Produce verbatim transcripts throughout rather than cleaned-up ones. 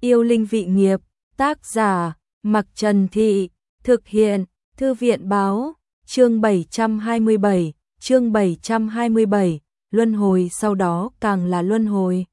Yêu linh vị nghiệp, tác giả, Mặc Trần Thị, thực hiện, Thư viện báo, chương bảy trăm hai mươi bảy, chương bảy trăm hai mươi bảy, luân hồi sau đó càng là luân hồi.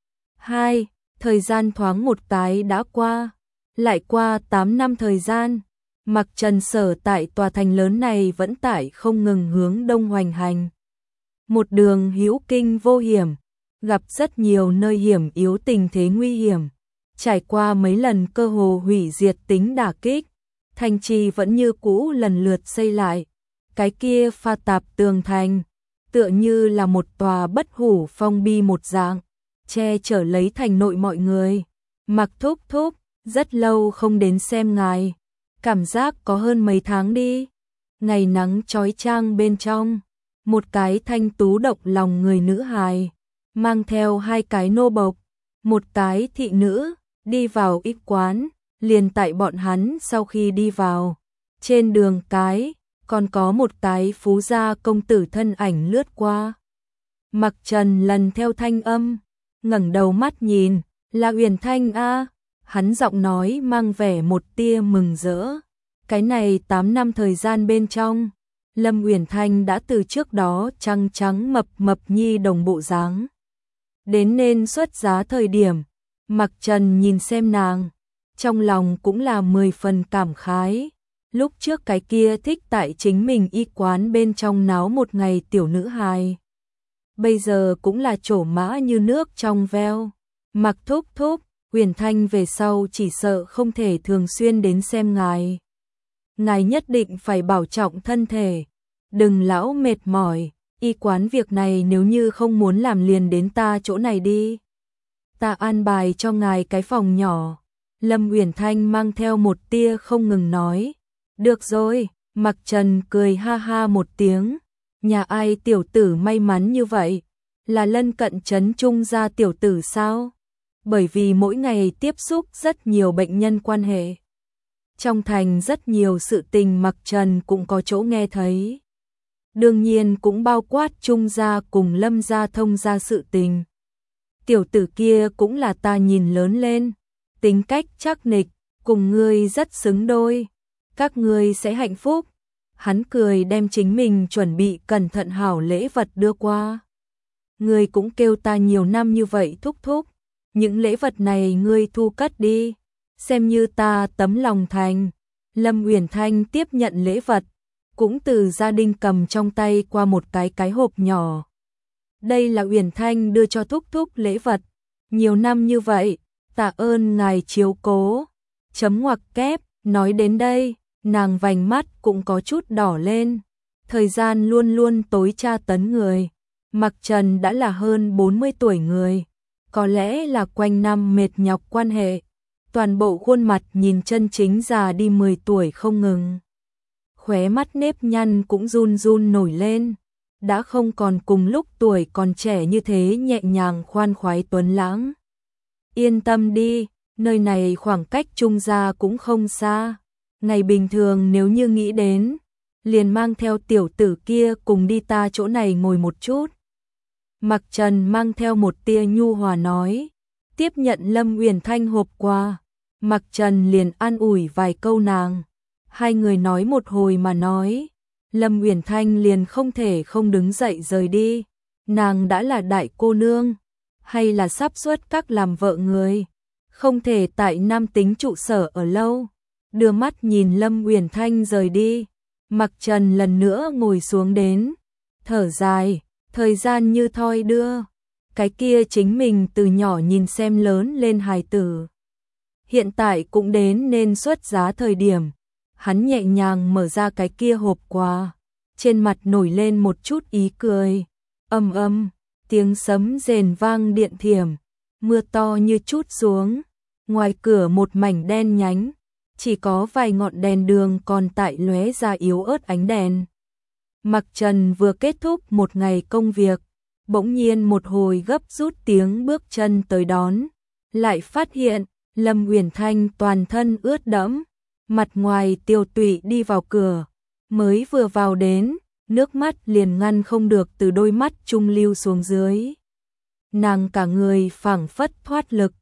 hai. Thời gian thoáng một cái đã qua, lại qua tám năm thời gian, Mặc Trần sở tại tòa thành lớn này vẫn tại không ngừng hướng đông hoành hành. Một đường hữu kinh vô hiểm, gặp rất nhiều nơi hiểm yếu tình thế nguy hiểm, trải qua mấy lần cơ hồ hủy diệt tính đả kích, thành trì vẫn như cũ lần lượt xây lại, cái kia pha tạp tường thành, tựa như là một tòa bất hủ phong bi một dạng, che chở lấy thành nội mọi người. Mặc thúc thúc, rất lâu không đến xem ngài, cảm giác có hơn mấy tháng đi. Ngày nắng chói chang bên trong, một cái thanh tú động lòng người nữ hài, mang theo hai cái nô bộc, một cái thị nữ, đi vào ít quán, liền tại bọn hắn sau khi đi vào. Trên đường cái, còn có một cái phú gia công tử thân ảnh lướt qua. Mặc Trần lần theo thanh âm, ngẩng đầu mắt nhìn, là Uyển Thanh a. Hắn giọng nói mang vẻ một tia mừng rỡ. Cái này tám năm thời gian bên trong, Lâm Uyển Thanh đã từ trước đó trắng trắng mập mập nhi đồng bộ dáng, đến nên xuất giá thời điểm, Mặc Trần nhìn xem nàng, trong lòng cũng là mười phần cảm khái. Lúc trước cái kia thích tại chính mình y quán bên trong náo một ngày tiểu nữ hài, bây giờ cũng là trổ mã như nước trong veo. Mặc thúc thúc, Uyển Thanh về sau chỉ sợ không thể thường xuyên đến xem ngài. Ngài nhất định phải bảo trọng thân thể, đừng lão mệt mỏi, y quán việc này nếu như không muốn làm liền đến ta chỗ này đi. Ta an bài cho ngài cái phòng nhỏ. Lâm Uyển Thanh mang theo một tia không ngừng nói. Được rồi, Mặc Trần cười ha ha một tiếng. Nhà ai tiểu tử may mắn như vậy? Là lân cận trấn trung gia tiểu tử sao? Bởi vì mỗi ngày tiếp xúc rất nhiều bệnh nhân quan hệ. Trong thành rất nhiều sự tình Mặc Trần cũng có chỗ nghe thấy. Đương nhiên cũng bao quát Trung gia cùng Lâm gia Thông gia sự tình. Tiểu tử kia cũng là ta nhìn lớn lên, tính cách chắc nịch, cùng ngươi rất xứng đôi, các ngươi sẽ hạnh phúc. Hắn cười đem chính mình chuẩn bị cẩn thận hảo lễ vật đưa qua. Ngươi cũng kêu ta nhiều năm như vậy thúc thúc, những lễ vật này ngươi thu cất đi, xem như ta tấm lòng thành. Lâm Uyển Thanh tiếp nhận lễ vật, cũng từ gia đình cầm trong tay qua một cái cái hộp nhỏ. Đây là Uyển Thanh đưa cho thúc thúc lễ vật, nhiều năm như vậy, tạ ơn ngài chiếu cố. Chấm ngoặc kép, nói đến đây, nàng vành mắt cũng có chút đỏ lên. Thời gian luôn luôn tối tra tấn người. Mặc Trần đã là hơn bốn mươi tuổi người, có lẽ là quanh năm mệt nhọc quan hệ, toàn bộ khuôn mặt nhìn chân chính già đi mười tuổi không ngừng. Khóe mắt nếp nhăn cũng run run nổi lên, đã không còn cùng lúc tuổi còn trẻ như thế nhẹ nhàng khoan khoái tuấn lãng. Yên tâm đi, nơi này khoảng cách Trung gia cũng không xa, ngày bình thường nếu như nghĩ đến, liền mang theo tiểu tử kia cùng đi ta chỗ này ngồi một chút. Mặc Trần mang theo một tia nhu hòa nói, tiếp nhận Lâm Uyển Thanh hộp quà, Mặc Trần liền an ủi vài câu nàng. Hai người nói một hồi mà nói, Lâm Uyển Thanh liền không thể không đứng dậy rời đi. Nàng đã là đại cô nương, hay là sắp xuất các làm vợ người, không thể tại nam tính trụ sở ở lâu. Đưa mắt nhìn Lâm Uyển Thanh rời đi, Mặc Trần lần nữa ngồi xuống đến, thở dài, thời gian như thoi đưa, cái kia chính mình từ nhỏ nhìn xem lớn lên hài tử. Hiện tại cũng đến nên xuất giá thời điểm. Hắn nhẹ nhàng mở ra cái kia hộp quà, trên mặt nổi lên một chút ý cười. Âm âm, tiếng sấm rền vang điện thiểm, mưa to như chút xuống, ngoài cửa một mảnh đen nhánh, chỉ có vài ngọn đèn đường còn tại lóe ra yếu ớt ánh đèn. Mặc Trần vừa kết thúc một ngày công việc, bỗng nhiên một hồi gấp rút tiếng bước chân tới đón, lại phát hiện Lâm Uyển Thanh toàn thân ướt đẫm, mặt ngoài tiêu tụy đi vào cửa, mới vừa vào đến, nước mắt liền ngăn không được từ đôi mắt trung lưu xuống dưới. Nàng cả người phảng phất thoát lực,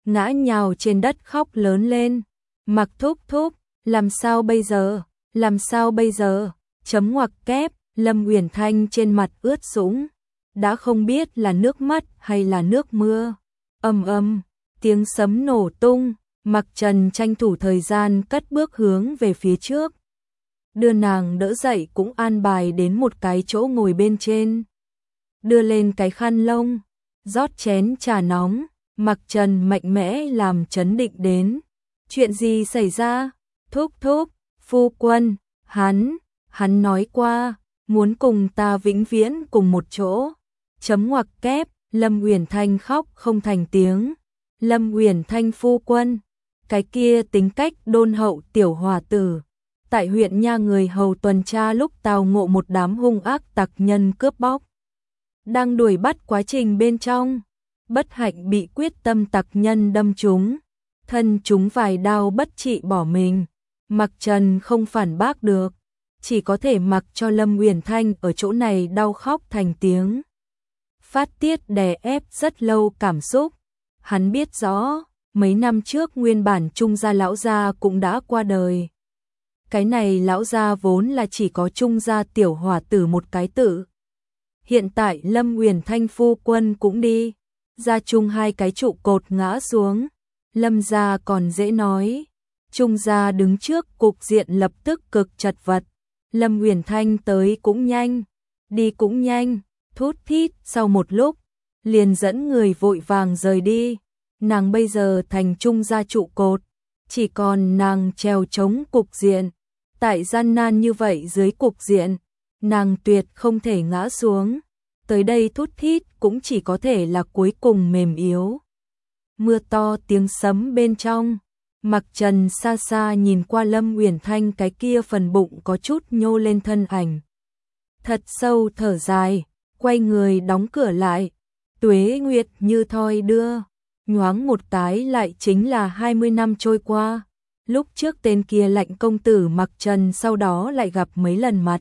ngã nhào trên đất khóc lớn lên. Mặc thúc thúc, làm sao bây giờ, làm sao bây giờ, chấm ngoặc kép, Lâm Uyển Thanh trên mặt ướt sũng, đã không biết là nước mắt hay là nước mưa. Ầm ầm, tiếng sấm nổ tung, Mặc Trần tranh thủ thời gian cất bước hướng về phía trước. Đưa nàng đỡ dậy cũng an bài đến một cái chỗ ngồi bên trên. Đưa lên cái khăn lông, rót chén trà nóng, Mặc Trần mạnh mẽ làm trấn định đến. Chuyện gì xảy ra? Thúc thúc, phu quân, hắn, hắn nói qua, muốn cùng ta vĩnh viễn cùng một chỗ. Chấm ngoặc kép, Lâm Uyển Thanh khóc không thành tiếng. Lâm Uyển Thanh phu quân, cái kia tính cách đôn hậu tiểu hòa tử, tại huyện nha người hầu tuần tra lúc tào ngộ một đám hung ác tặc nhân cướp bóc. Đang đuổi bắt quá trình bên trong, bất hạnh bị quyết tâm tặc nhân đâm trúng, thân chúng vài đao bất trị bỏ mình. Mặc Trần không phản bác được, chỉ có thể mặc cho Lâm Uyển Thanh ở chỗ này đau khóc thành tiếng. Phát tiết đè ép rất lâu cảm xúc, hắn biết rõ, mấy năm trước nguyên bản Trung gia lão gia cũng đã qua đời. Cái này lão gia vốn là chỉ có Trung gia tiểu hòa tử một cái tử. Hiện tại Lâm Uyển Thanh phu quân cũng đi, gia Trung hai cái trụ cột ngã xuống, Lâm gia còn dễ nói, Trung gia đứng trước cục diện lập tức cực chật vật. Lâm Uyển Thanh tới cũng nhanh, đi cũng nhanh, thút thít sau một lúc, liền dẫn người vội vàng rời đi. Nàng bây giờ thành Trung gia trụ cột, chỉ còn nàng trèo chống cục diện. Tại gian nan như vậy dưới cục diện, nàng tuyệt không thể ngã xuống. Tới đây thút thít cũng chỉ có thể là cuối cùng mềm yếu. Mưa to tiếng sấm bên trong, Mặc Trần xa xa nhìn qua Lâm Uyển Thanh cái kia phần bụng có chút nhô lên thân ảnh. Thật sâu thở dài, quay người đóng cửa lại. Tuế nguyệt như thoi đưa, nhoáng một cái lại chính là hai mươi năm trôi qua. Lúc trước tên kia lạnh công tử Mặc Trần sau đó lại gặp mấy lần mặt.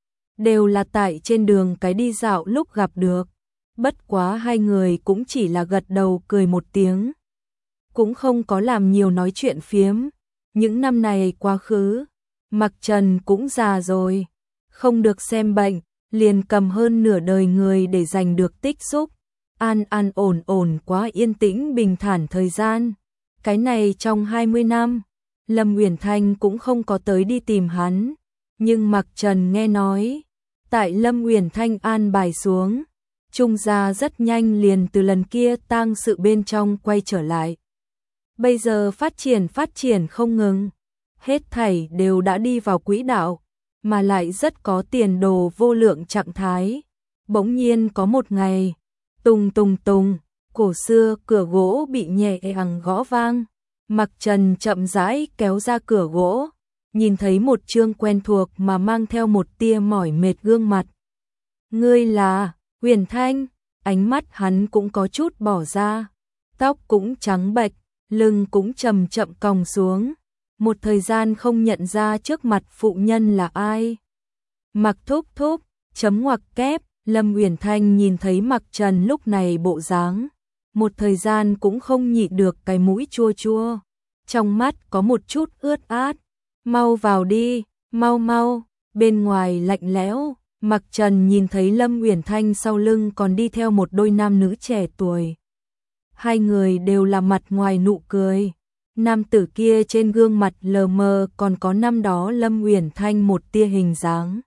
Đều là tại trên đường cái đi dạo lúc gặp được. Bất quá hai người cũng chỉ là gật đầu cười một tiếng. Cũng không có làm nhiều nói chuyện phiếm. Những năm này quá khứ, Mặc Trần cũng già rồi. Không được xem bệnh, liền cầm hơn nửa đời người để giành được tích xúc. An an ổn ổn quá yên tĩnh bình thản thời gian. Cái này trong hai mươi năm, Lâm Uyển Thanh cũng không có tới đi tìm hắn. Nhưng Mặc Trần nghe nói, tại Lâm Uyển Thanh an bài xuống, Trung gia rất nhanh liền từ lần kia tang sự bên trong quay trở lại. Bây giờ phát triển phát triển không ngừng, hết thảy đều đã đi vào quỹ đạo, mà lại rất có tiền đồ vô lượng trạng thái. Bỗng nhiên có một ngày, tùng tùng tùng, cổ xưa cửa gỗ bị nhẹ nhàng gõ vang. Mặc Trần chậm rãi kéo ra cửa gỗ, nhìn thấy một trương quen thuộc mà mang theo một tia mỏi mệt gương mặt. Ngươi là Uyển Thanh? Ánh mắt hắn cũng có chút bỏ ra, tóc cũng trắng bệch, lưng cũng chậm chậm còng xuống, một thời gian không nhận ra trước mặt phụ nhân là ai. Mặc thúc thúc, chấm ngoặc kép, Lâm Uyển Thanh nhìn thấy Mặc Trần lúc này bộ dáng, một thời gian cũng không nhịn được cái mũi chua chua, trong mắt có một chút ướt át. Mau vào đi, mau mau, bên ngoài lạnh lẽo. Mặc Trần nhìn thấy Lâm Uyển Thanh sau lưng còn đi theo một đôi nam nữ trẻ tuổi. Hai người đều là mặt ngoài nụ cười. Nam tử kia trên gương mặt lờ mờ còn có năm đó Lâm Uyển Thanh một tia hình dáng.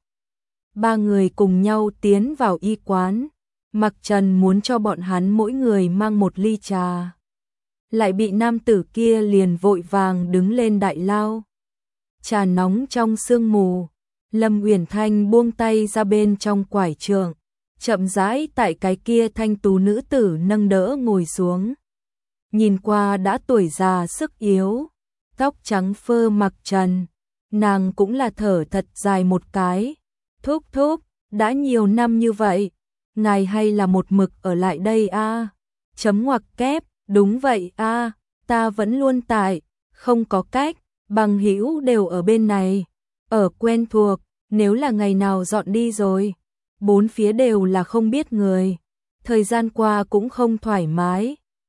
Ba người cùng nhau tiến vào y quán. Mặc Trần muốn cho bọn hắn mỗi người mang một ly trà. Lại bị nam tử kia liền vội vàng đứng lên đại lao. Trà nóng trong sương mù. Lâm Uyển Thanh buông tay ra bên trong quải trượng, chậm rãi tại cái kia thanh tú nữ tử nâng đỡ ngồi xuống. Nhìn qua đã tuổi già sức yếu, tóc trắng phơ Mặc Trần, nàng cũng là thở thật dài một cái. Thúc thúc, đã nhiều năm như vậy, ngài hay là một mực ở lại đây a? À? Chấm ngoặc kép, đúng vậy a, à, ta vẫn luôn tại, không có cách, bằng hữu đều ở bên này, ở quen thuộc. Nếu là ngày nào dọn đi rồi, bốn phía đều là không biết người, thời gian qua cũng không thoải mái,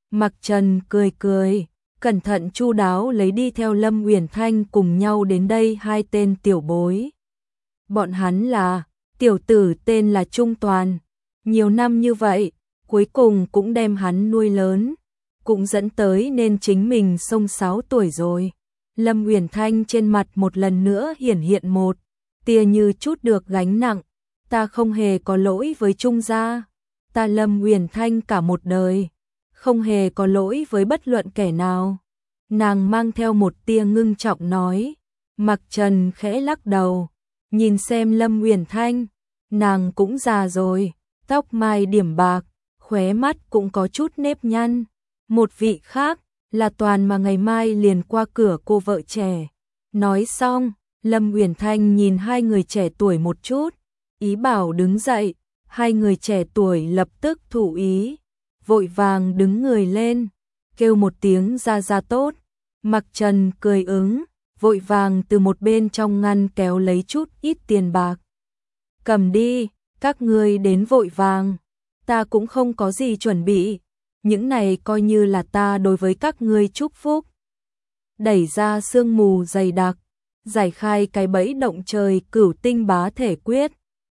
Mặc Trần cười cười, cẩn thận chu đáo lấy đi theo Lâm Uyển Thanh cùng nhau đến đây hai tên tiểu bối. Bọn hắn là, tiểu tử tên là Trung Toàn, nhiều năm như vậy, cuối cùng cũng đem hắn nuôi lớn, cũng dẫn tới nên chính mình xông sáu tuổi rồi. Lâm Uyển Thanh trên mặt một lần nữa hiển hiện một tia như chút được gánh nặng, ta không hề có lỗi với Trung gia, ta Lâm Uyển Thanh cả một đời, không hề có lỗi với bất luận kẻ nào. Nàng mang theo một tia ngưng trọng nói. Mặc Trần khẽ lắc đầu, nhìn xem Lâm Uyển Thanh, nàng cũng già rồi, tóc mai điểm bạc, khóe mắt cũng có chút nếp nhăn. Một vị khác là Toàn mà ngày mai liền qua cửa cô vợ trẻ. Nói xong, Lâm Uyển Thanh nhìn hai người trẻ tuổi một chút, ý bảo đứng dậy, hai người trẻ tuổi lập tức thụ ý, vội vàng đứng người lên, kêu một tiếng ra ra tốt. Mặc Trần cười ứng, vội vàng từ một bên trong ngăn kéo lấy chút ít tiền bạc. Cầm đi, các ngươi đến vội vàng, ta cũng không có gì chuẩn bị, những này coi như là ta đối với các ngươi chúc phúc. Đẩy ra sương mù dày đặc, giải khai cái bẫy động trời cửu tinh bá thể quyết,